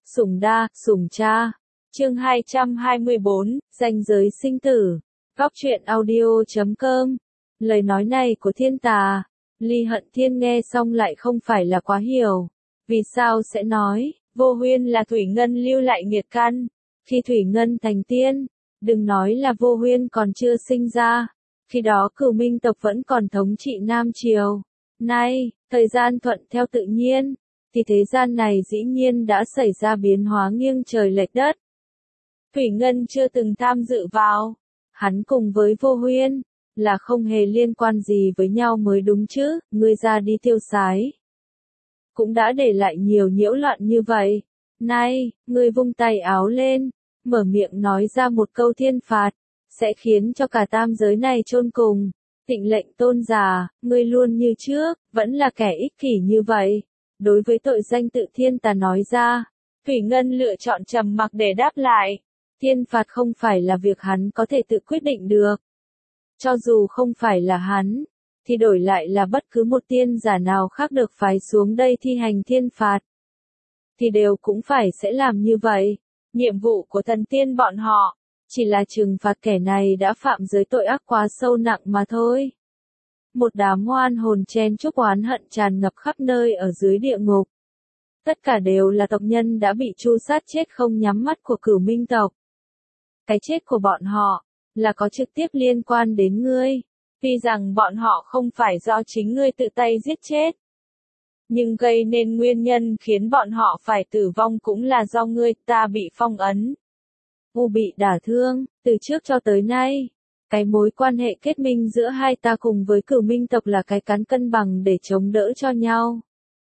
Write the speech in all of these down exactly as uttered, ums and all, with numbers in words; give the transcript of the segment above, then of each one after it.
Sủng đa, sủng cha. Chương hai trăm hai mươi bốn, ranh giới sinh tử. Góc truyện audio chấm com. Lời nói này của thiên tà, Ly Hận Thiên nghe xong lại không phải là quá hiểu. Vì sao sẽ nói, Vô Huyên là Thủy Ngân lưu lại nghiệt căn. Khi Thủy Ngân thành tiên, đừng nói là Vô Huyên còn chưa sinh ra. Khi đó Cửu Minh tộc vẫn còn thống trị Nam Triều. Nay, thời gian thuận theo tự nhiên, thì thế gian này dĩ nhiên đã xảy ra biến hóa nghiêng trời lệch đất. Thủy Ngân chưa từng tham dự vào. Hắn cùng với Vô Huyên, là không hề liên quan gì với nhau mới đúng chứ, ngươi ra đi tiêu sái. Cũng đã để lại nhiều nhiễu loạn như vậy. Nay, ngươi vung tay áo lên, mở miệng nói ra một câu thiên phạt, sẽ khiến cho cả tam giới này chôn cùng. Tịnh Lệnh Tôn giả, ngươi luôn như trước, vẫn là kẻ ích kỷ như vậy. Đối với tội danh tự thiên tà nói ra, Thủy Ngân lựa chọn trầm mặc để đáp lại. Thiên phạt không phải là việc hắn có thể tự quyết định được. Cho dù không phải là hắn, thì đổi lại là bất cứ một tiên giả nào khác được phái xuống đây thi hành thiên phạt, thì đều cũng phải sẽ làm như vậy. Nhiệm vụ của thần tiên bọn họ, chỉ là trừng phạt kẻ này đã phạm giới tội ác quá sâu nặng mà thôi. Một đám oan hồn chen chúc oán hận tràn ngập khắp nơi ở dưới địa ngục. Tất cả đều là tộc nhân đã bị tru sát chết không nhắm mắt của Cửu Minh tộc. Cái chết của bọn họ, là có trực tiếp liên quan đến ngươi. Tuy rằng bọn họ không phải do chính ngươi tự tay giết chết, nhưng gây nên nguyên nhân khiến bọn họ phải tử vong cũng là do ngươi. Ta bị phong ấn, U bị đả thương, từ trước cho tới nay. Cái mối quan hệ kết minh giữa hai ta cùng với Cửu Minh tộc là cái cán cân bằng để chống đỡ cho nhau.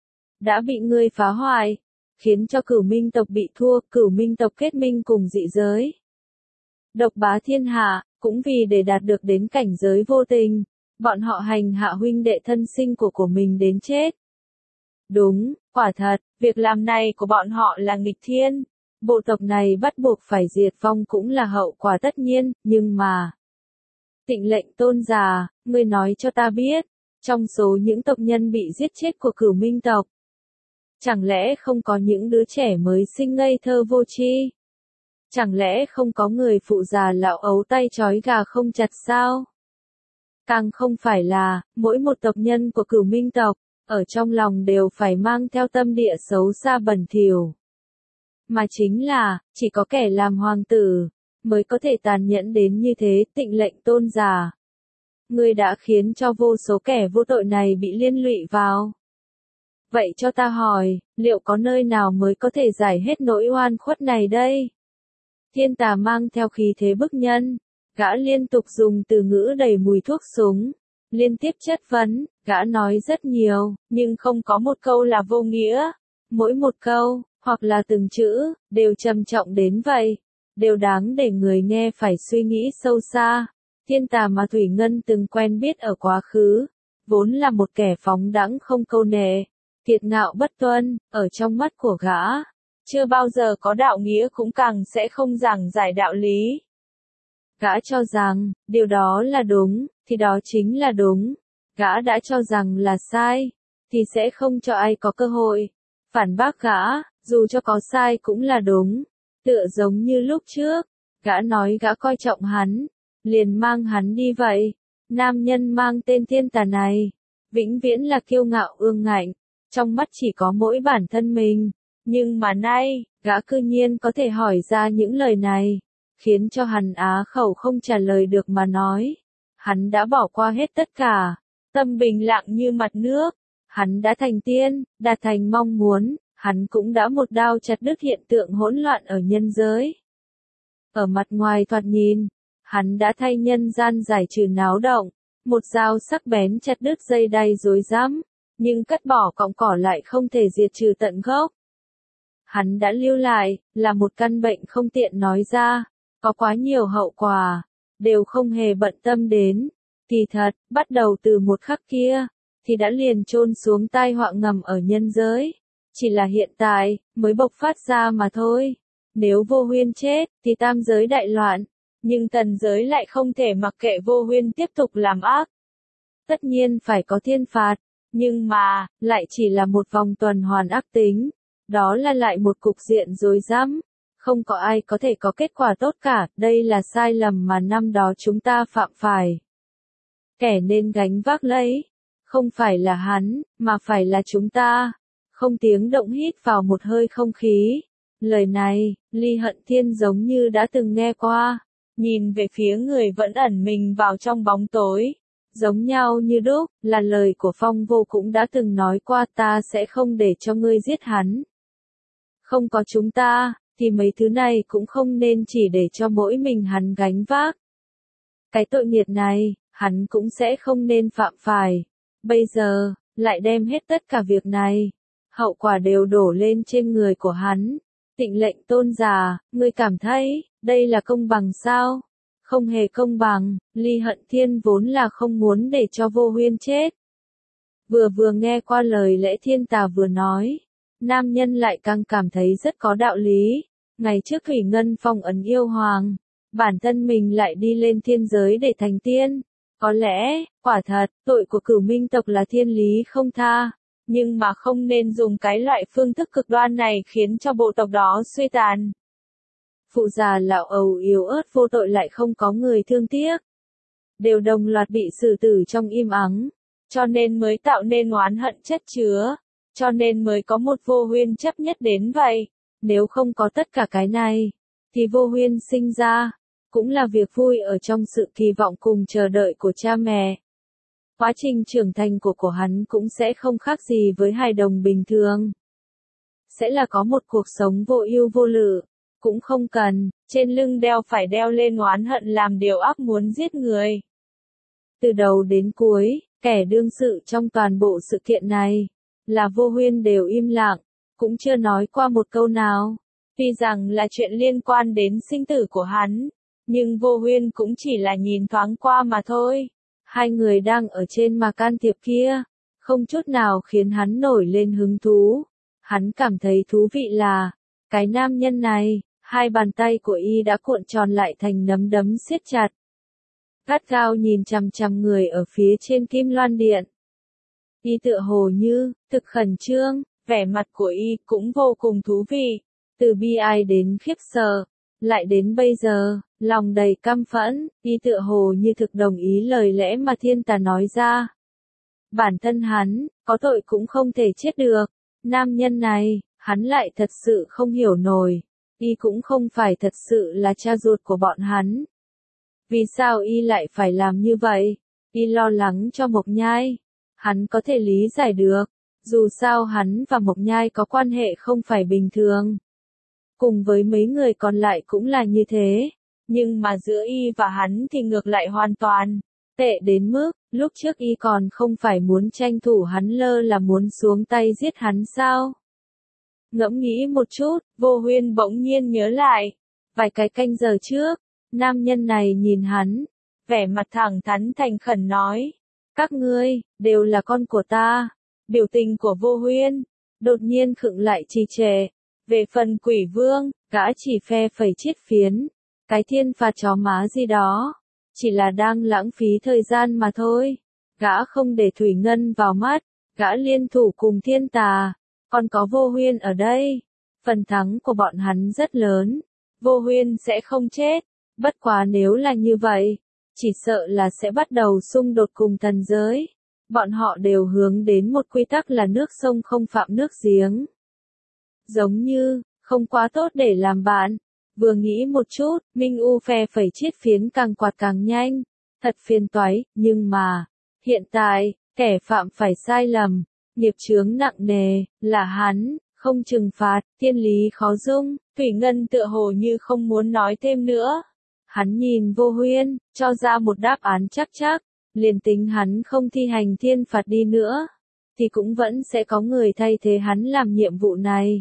Đã bị ngươi phá hoại, khiến cho Cửu Minh tộc bị thua. Cửu Minh tộc kết minh cùng dị giới, độc bá thiên hạ, cũng vì để đạt được đến cảnh giới vô tình, bọn họ hành hạ huynh đệ thân sinh của của mình đến chết. Đúng, quả thật, việc làm này của bọn họ là nghịch thiên. Bộ tộc này bắt buộc phải diệt vong cũng là hậu quả tất nhiên, nhưng mà... Tịnh Lệnh Tôn giả, ngươi nói cho ta biết, trong số những tộc nhân bị giết chết của Cửu Minh tộc, chẳng lẽ không có những đứa trẻ mới sinh ngây thơ vô tri? Chẳng lẽ không có người phụ già lão ấu tay trói gà không chặt sao? Càng không phải là, mỗi một tộc nhân của Cửu Minh tộc, ở trong lòng đều phải mang theo tâm địa xấu xa bẩn thỉu. Mà chính là, chỉ có kẻ làm hoàng tử, mới có thể tàn nhẫn đến như thế. Tịnh Lệnh Tôn giả, ngươi đã khiến cho vô số kẻ vô tội này bị liên lụy vào. Vậy cho ta hỏi, liệu có nơi nào mới có thể giải hết nỗi oan khuất này đây? Thiên tà mang theo khí thế bức nhân, gã liên tục dùng từ ngữ đầy mùi thuốc súng, liên tiếp chất vấn. Gã nói rất nhiều, nhưng không có một câu là vô nghĩa. Mỗi một câu, hoặc là từng chữ, đều trầm trọng đến vậy, đều đáng để người nghe phải suy nghĩ sâu xa. Thiên tà mà Thủy Ngân từng quen biết ở quá khứ, vốn là một kẻ phóng đãng không câu nệ, kiệt ngạo bất tuân. Ở trong mắt của gã, chưa bao giờ có đạo nghĩa, cũng càng sẽ không giảng giải đạo lý. Gã cho rằng, điều đó là đúng, thì đó chính là đúng. Gã đã cho rằng là sai, thì sẽ không cho ai có cơ hội phản bác gã, dù cho có sai cũng là đúng. Tựa giống như lúc trước, gã nói gã coi trọng hắn, liền mang hắn đi vậy. Nam nhân mang tên thiên tà này, vĩnh viễn là kiêu ngạo ương ngạnh, trong mắt chỉ có mỗi bản thân mình. Nhưng mà nay, gã cư nhiên có thể hỏi ra những lời này, khiến cho hắn á khẩu không trả lời được mà nói. Hắn đã bỏ qua hết tất cả, tâm bình lặng như mặt nước. Hắn đã thành tiên, đạt thành mong muốn. Hắn cũng đã một đao chặt đứt hiện tượng hỗn loạn ở nhân giới. Ở mặt ngoài thoạt nhìn, hắn đã thay nhân gian giải trừ náo động, một dao sắc bén chặt đứt dây đay rối rắm, nhưng cắt bỏ cọng cỏ lại không thể diệt trừ tận gốc. Hắn đã lưu lại, là một căn bệnh không tiện nói ra, có quá nhiều hậu quả, đều không hề bận tâm đến. Kỳ thật, bắt đầu từ một khắc kia, thì đã liền chôn xuống tai họa ngầm ở nhân giới. Chỉ là hiện tại, mới bộc phát ra mà thôi. Nếu Vô Huyên chết, thì tam giới đại loạn. Nhưng tần giới lại không thể mặc kệ Vô Huyên tiếp tục làm ác. Tất nhiên phải có thiên phạt. Nhưng mà, lại chỉ là một vòng tuần hoàn ác tính. đó là lại một cục diện rối rắm. Không có ai có thể có kết quả tốt cả, đây là sai lầm mà năm đó chúng ta phạm phải. Kẻ nên gánh vác lấy, không phải là hắn, mà phải là chúng ta. Không tiếng động hít vào một hơi không khí. Lời này, Ly Hận Thiên giống như đã từng nghe qua. Nhìn về phía người vẫn ẩn mình vào trong bóng tối. Giống nhau như đúc, là lời của Phong Vô cũng đã từng nói qua, ta sẽ không để cho ngươi giết hắn. Không có chúng ta, thì mấy thứ này cũng không nên chỉ để cho mỗi mình hắn gánh vác. Cái tội nghiệp này, hắn cũng sẽ không nên phạm phải. Bây giờ, lại đem hết tất cả việc này. Hậu quả đều đổ lên trên người của hắn. Tịnh Lệnh Tôn giả, ngươi cảm thấy, đây là công bằng sao? Không hề công bằng, Ly Hận Thiên vốn là không muốn để cho Vô Huyên chết. Vừa vừa nghe qua lời lẽ thiên tà vừa nói, nam nhân lại càng cảm thấy rất có đạo lý. Ngày trước Thủy Ngân phong ấn yêu hoàng, bản thân mình lại đi lên thiên giới để thành tiên. Có lẽ, quả thật, tội của Cửu Minh tộc là thiên lý không tha. Nhưng mà không nên dùng cái loại phương thức cực đoan này khiến cho bộ tộc đó suy tàn. Phụ già lão ầu yếu ớt vô tội lại không có người thương tiếc. Đều đồng loạt bị xử tử trong im ắng. Cho nên mới tạo nên oán hận chất chứa. Cho nên mới có một Vô Huyên chấp nhất đến vậy. Nếu không có tất cả cái này, thì Vô Huyên sinh ra, cũng là việc vui ở trong sự kỳ vọng cùng chờ đợi của cha mẹ. Quá trình trưởng thành của của hắn cũng sẽ không khác gì với hài đồng bình thường. Sẽ là có một cuộc sống vô ưu vô lự, cũng không cần, trên lưng đeo phải đeo lên oán hận làm điều ác muốn giết người. Từ đầu đến cuối, kẻ đương sự trong toàn bộ sự kiện này, là Vô Huyên đều im lặng, cũng chưa nói qua một câu nào. Tuy rằng là chuyện liên quan đến sinh tử của hắn, nhưng Vô Huyên cũng chỉ là nhìn thoáng qua mà thôi. Hai người đang ở trên mà can thiệp kia, không chút nào khiến hắn nổi lên hứng thú. Hắn cảm thấy thú vị là, cái nam nhân này, hai bàn tay của y đã cuộn tròn lại thành nắm đấm siết chặt. Gắt gao nhìn chằm chằm người ở phía trên Kim Loan Điện. Y tựa hồ như, thực khẩn trương, vẻ mặt của y cũng vô cùng thú vị. Từ bi ai đến khiếp sợ, lại đến bây giờ, lòng đầy căm phẫn, y tựa hồ như thực đồng ý lời lẽ mà thiên tà nói ra. Bản thân hắn, có tội cũng không thể chết được. Nam nhân này, hắn lại thật sự không hiểu nổi. Y cũng không phải thật sự là cha ruột của bọn hắn. Vì sao y lại phải làm như vậy? Y lo lắng cho Mộc Nhai. Hắn có thể lý giải được. Dù sao hắn và Mộc Nhai có quan hệ không phải bình thường. Cùng với mấy người còn lại cũng là như thế. Nhưng mà giữa y và hắn thì ngược lại hoàn toàn tệ đến mức, lúc trước y còn không phải muốn tranh thủ hắn lơ là muốn xuống tay giết hắn sao? Ngẫm nghĩ một chút, Vô Huyên bỗng nhiên nhớ lại. Vài cái canh giờ trước, nam nhân này nhìn hắn, vẻ mặt thẳng thắn thành khẩn nói. Các ngươi, đều là con của ta. Biểu tình của Vô Huyên, đột nhiên khựng lại trì trệ. Về phần Quỷ Vương, gã chỉ phe phẩy chiết phiến. Cái thiên phạt chó má gì đó. Chỉ là đang lãng phí thời gian mà thôi. Gã không để Thủy Ngân vào mắt. Gã liên thủ cùng thiên tà. Còn có Vô Huyên ở đây. Phần thắng của bọn hắn rất lớn. Vô Huyên sẽ không chết. Bất quá nếu là như vậy, chỉ sợ là sẽ bắt đầu xung đột cùng thần giới. Bọn họ đều hướng đến một quy tắc là nước sông không phạm nước giếng. Giống như, không quá tốt để làm bạn. Vừa nghĩ một chút, Minh U phe phẩy chiết phiến càng quạt càng nhanh. Thật phiền toái, nhưng mà, hiện tại, kẻ phạm phải sai lầm, nghiệp chướng nặng nề, là hắn, không trừng phạt, thiên lý khó dung. Thủy Ngân tựa hồ như không muốn nói thêm nữa. Hắn nhìn Vô Huyên, cho ra một đáp án chắc chắc, liền tính hắn không thi hành thiên phạt đi nữa, thì cũng vẫn sẽ có người thay thế hắn làm nhiệm vụ này.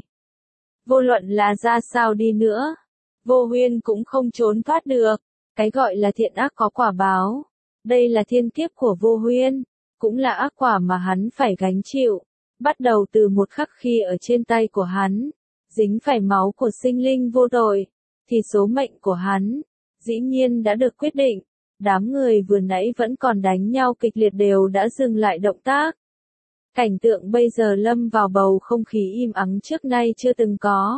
Vô luận là ra sao đi nữa, Vô Huyên cũng không trốn thoát được. Cái gọi là thiện ác có quả báo. Đây là thiên kiếp của Vô Huyên, cũng là ác quả mà hắn phải gánh chịu. Bắt đầu từ một khắc khi ở trên tay của hắn, dính phải máu của sinh linh vô tội, thì số mệnh của hắn, dĩ nhiên đã được quyết định. Đám người vừa nãy vẫn còn đánh nhau kịch liệt đều đã dừng lại động tác. Cảnh tượng bây giờ lâm vào bầu không khí im ắng trước nay chưa từng có.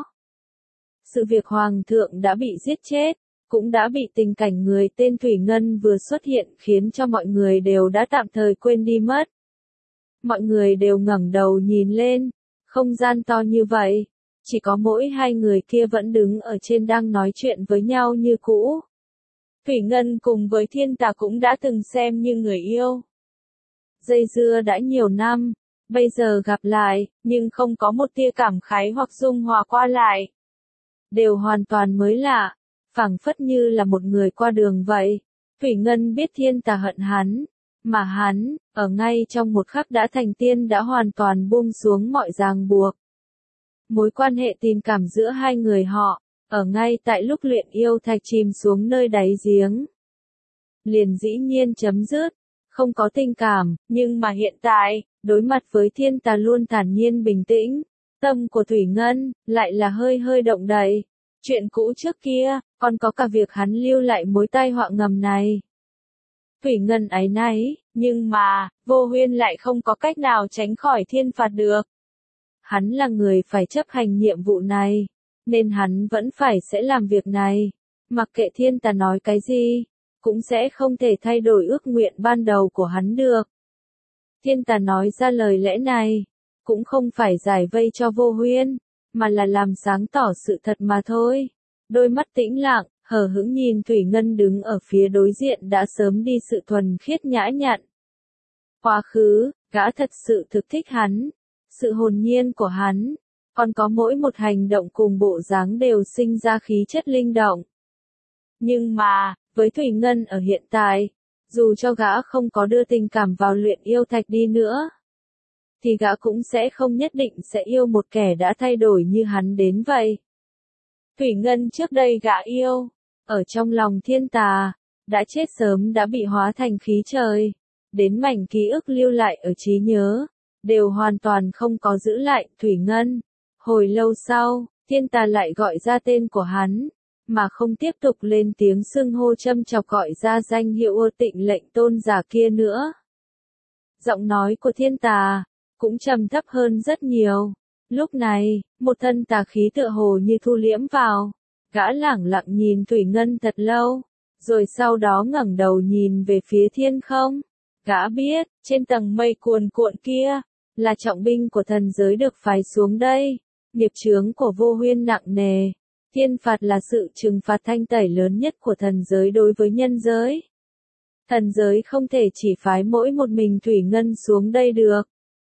Sự việc Hoàng thượng đã bị giết chết, cũng đã bị tình cảnh người tên Thủy Ngân vừa xuất hiện khiến cho mọi người đều đã tạm thời quên đi mất. Mọi người đều ngẩng đầu nhìn lên, không gian to như vậy, chỉ có mỗi hai người kia vẫn đứng ở trên đang nói chuyện với nhau như cũ. Thủy Ngân cùng với Thiên Tà cũng đã từng xem như người yêu. Dây dưa đã nhiều năm, bây giờ gặp lại, nhưng không có một tia cảm khái hoặc dung hòa qua lại. Đều hoàn toàn mới lạ, phảng phất như là một người qua đường vậy. Thủy Ngân biết Thiên Tà hận hắn, mà hắn, ở ngay trong một khắc đã thành tiên đã hoàn toàn buông xuống mọi ràng buộc. Mối quan hệ tình cảm giữa hai người họ, ở ngay tại lúc luyện yêu thạch chìm xuống nơi đáy giếng. Liền dĩ nhiên chấm dứt, không có tình cảm, nhưng mà hiện tại, đối mặt với Thiên Tà luôn thản nhiên bình tĩnh, tâm của Thủy Ngân, lại là hơi hơi động đậy. Chuyện cũ trước kia, còn có cả việc hắn lưu lại mối tai họa ngầm này. Thủy Ngân áy náy, nhưng mà, Vô Huyên lại không có cách nào tránh khỏi thiên phạt được. Hắn là người phải chấp hành nhiệm vụ này, nên hắn vẫn phải sẽ làm việc này. Mặc kệ Thiên Tà nói cái gì, cũng sẽ không thể thay đổi ước nguyện ban đầu của hắn được. Thiên Tà nói ra lời lẽ này, cũng không phải giải vây cho Vô Huyên, mà là làm sáng tỏ sự thật mà thôi. Đôi mắt tĩnh lặng, hờ hững nhìn Thủy Ngân đứng ở phía đối diện đã sớm đi sự thuần khiết nhã nhặn. Quá khứ, gã thật sự thực thích hắn, sự hồn nhiên của hắn, còn có mỗi một hành động cùng bộ dáng đều sinh ra khí chất linh động. Nhưng mà, với Thủy Ngân ở hiện tại, dù cho gã không có đưa tình cảm vào luyện yêu thạch đi nữa, thì gã cũng sẽ không nhất định sẽ yêu một kẻ đã thay đổi như hắn đến vậy. Thủy Ngân trước đây gã yêu, ở trong lòng Thiên Tà, đã chết sớm đã bị hóa thành khí trời, đến mảnh ký ức lưu lại ở trí nhớ, đều hoàn toàn không có giữ lại. Thủy Ngân, hồi lâu sau, Thiên Tà lại gọi ra tên của hắn, mà không tiếp tục lên tiếng xưng hô châm chọc gọi ra danh hiệu Ưa Tịnh lệnh tôn giả kia nữa. Giọng nói của Thiên Tà cũng trầm thấp hơn rất nhiều. Lúc này, một thân tà khí tựa hồ như thu liễm vào, gã lẳng lặng nhìn Thủy Ngân thật lâu, rồi sau đó ngẩng đầu nhìn về phía thiên không. Gã biết, trên tầng mây cuồn cuộn kia, là trọng binh của thần giới được phái xuống đây. Nghiệp chướng của Vô Huyên nặng nề. Thiên phạt là sự trừng phạt thanh tẩy lớn nhất của thần giới đối với nhân giới. Thần giới không thể chỉ phái mỗi một mình Thủy Ngân xuống đây được.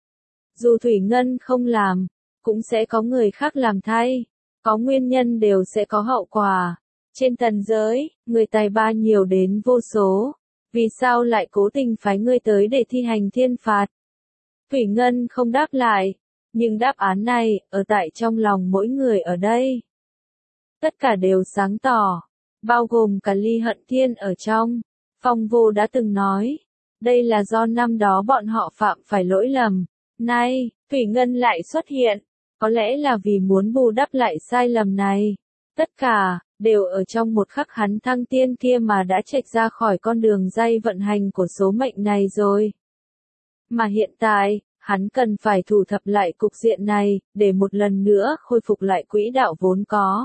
Dù Thủy Ngân không làm, cũng sẽ có người khác làm thay. Có nguyên nhân đều sẽ có hậu quả. Trên thần giới, người tài ba nhiều đến vô số. Vì sao lại cố tình phái ngươi tới để thi hành thiên phạt? Thủy Ngân không đáp lại. Nhưng đáp án này, ở tại trong lòng mỗi người ở đây. Tất cả đều sáng tỏ. Bao gồm cả Ly Hận Thiên ở trong. Phong Vô đã từng nói. Đây là do năm đó bọn họ phạm phải lỗi lầm. Nay, Thủy Ngân lại xuất hiện. Có lẽ là vì muốn bù đắp lại sai lầm này. Tất cả, đều ở trong một khắc hắn thăng tiên kia mà đã chệch ra khỏi con đường dây vận hành của số mệnh này rồi. Mà hiện tại, hắn cần phải thủ thập lại cục diện này, để một lần nữa khôi phục lại quỹ đạo vốn có.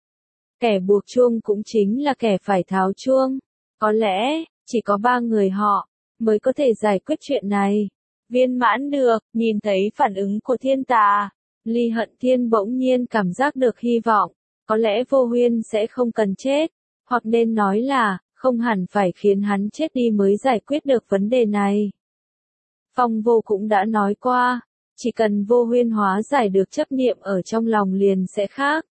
Kẻ buộc chuông cũng chính là kẻ phải tháo chuông. Có lẽ, chỉ có ba người họ, mới có thể giải quyết chuyện này. Viên mãn được, nhìn thấy phản ứng của Thiên Tà. Ly Hận Thiên bỗng nhiên cảm giác được hy vọng. Có lẽ Vô Huyên sẽ không cần chết. Hoặc nên nói là, không hẳn phải khiến hắn chết đi mới giải quyết được vấn đề này. Phong Vô cũng đã nói qua, chỉ cần Vô Huyên hóa giải được chấp niệm ở trong lòng liền sẽ khác.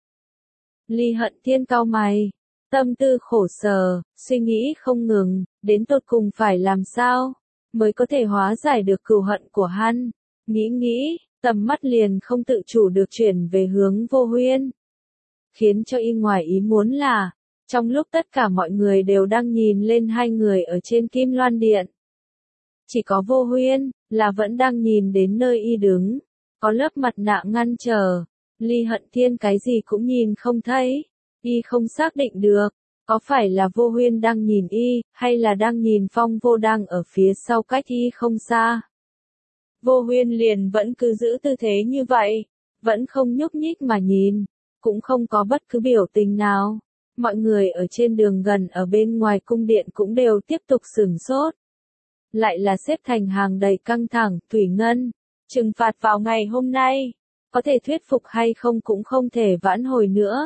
Ly Hận Thiên cau mày, tâm tư khổ sở, suy nghĩ không ngừng, đến tột cùng phải làm sao, mới có thể hóa giải được cừu hận của hắn. Nghĩ nghĩ, tầm mắt liền không tự chủ được chuyển về hướng Vô Huyên. Khiến cho y ngoài ý muốn là, trong lúc tất cả mọi người đều đang nhìn lên hai người ở trên Kim Loan Điện. Chỉ có Vô Huyên, là vẫn đang nhìn đến nơi y đứng, có lớp mặt nạ ngăn trở. Ly Hận Thiên cái gì cũng nhìn không thấy, y không xác định được, có phải là Vô Huyên đang nhìn y, hay là đang nhìn Phong Vô đang ở phía sau cách y không xa. Vô Huyên liền vẫn cứ giữ tư thế như vậy, vẫn không nhúc nhích mà nhìn, cũng không có bất cứ biểu tình nào. Mọi người ở trên đường gần ở bên ngoài cung điện cũng đều tiếp tục sửng sốt. Lại là xếp thành hàng đầy căng thẳng, Thủy Ngân, trừng phạt vào ngày hôm nay, có thể thuyết phục hay không cũng không thể vãn hồi nữa.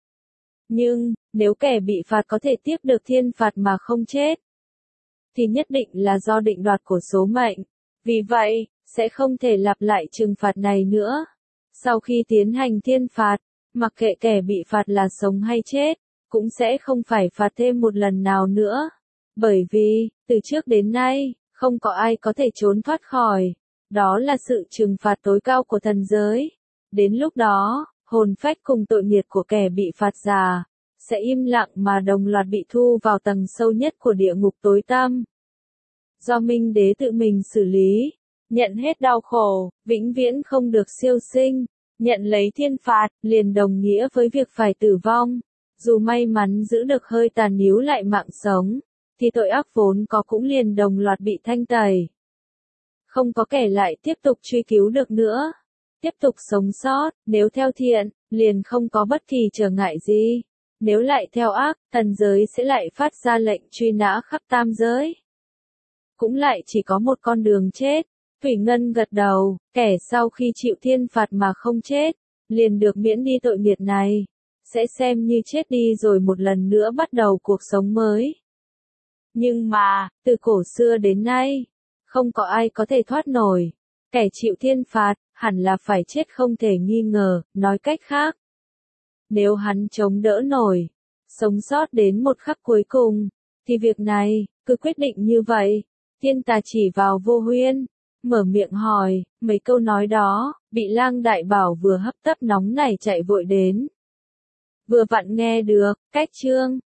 Nhưng, nếu kẻ bị phạt có thể tiếp được thiên phạt mà không chết, thì nhất định là do định đoạt của số mệnh. Vì vậy, sẽ không thể lặp lại trừng phạt này nữa. Sau khi tiến hành thiên phạt, mặc kệ kẻ bị phạt là sống hay chết, cũng sẽ không phải phạt thêm một lần nào nữa. Bởi vì, từ trước đến nay, không có ai có thể trốn thoát khỏi. Đó là sự trừng phạt tối cao của thần giới. Đến lúc đó, hồn phách cùng tội nghiệp của kẻ bị phạt già, sẽ im lặng mà đồng loạt bị thu vào tầng sâu nhất của địa ngục tối tăm. Do Minh Đế tự mình xử lý, nhận hết đau khổ, vĩnh viễn không được siêu sinh, nhận lấy thiên phạt, liền đồng nghĩa với việc phải tử vong. Dù may mắn giữ được hơi tàn níu lại mạng sống, thì tội ác vốn có cũng liền đồng loạt bị thanh tẩy. Không có kẻ lại tiếp tục truy cứu được nữa. Tiếp tục sống sót, nếu theo thiện, liền không có bất kỳ trở ngại gì. Nếu lại theo ác, thần giới sẽ lại phát ra lệnh truy nã khắp tam giới. Cũng lại chỉ có một con đường chết. Thủy Ngân gật đầu, kẻ sau khi chịu thiên phạt mà không chết, liền được miễn đi tội nghiệp này, sẽ xem như chết đi rồi một lần nữa bắt đầu cuộc sống mới. Nhưng mà, từ cổ xưa đến nay, không có ai có thể thoát nổi. Kẻ chịu thiên phạt, hẳn là phải chết không thể nghi ngờ, nói cách khác. Nếu hắn chống đỡ nổi, sống sót đến một khắc cuối cùng, thì việc này, cứ quyết định như vậy. Thiên Tà chỉ vào Vô Huyên, mở miệng hỏi, mấy câu nói đó, bị Lang Đại Bảo vừa hấp tấp nóng nảy chạy vội đến. Vừa vặn nghe được, cách chương.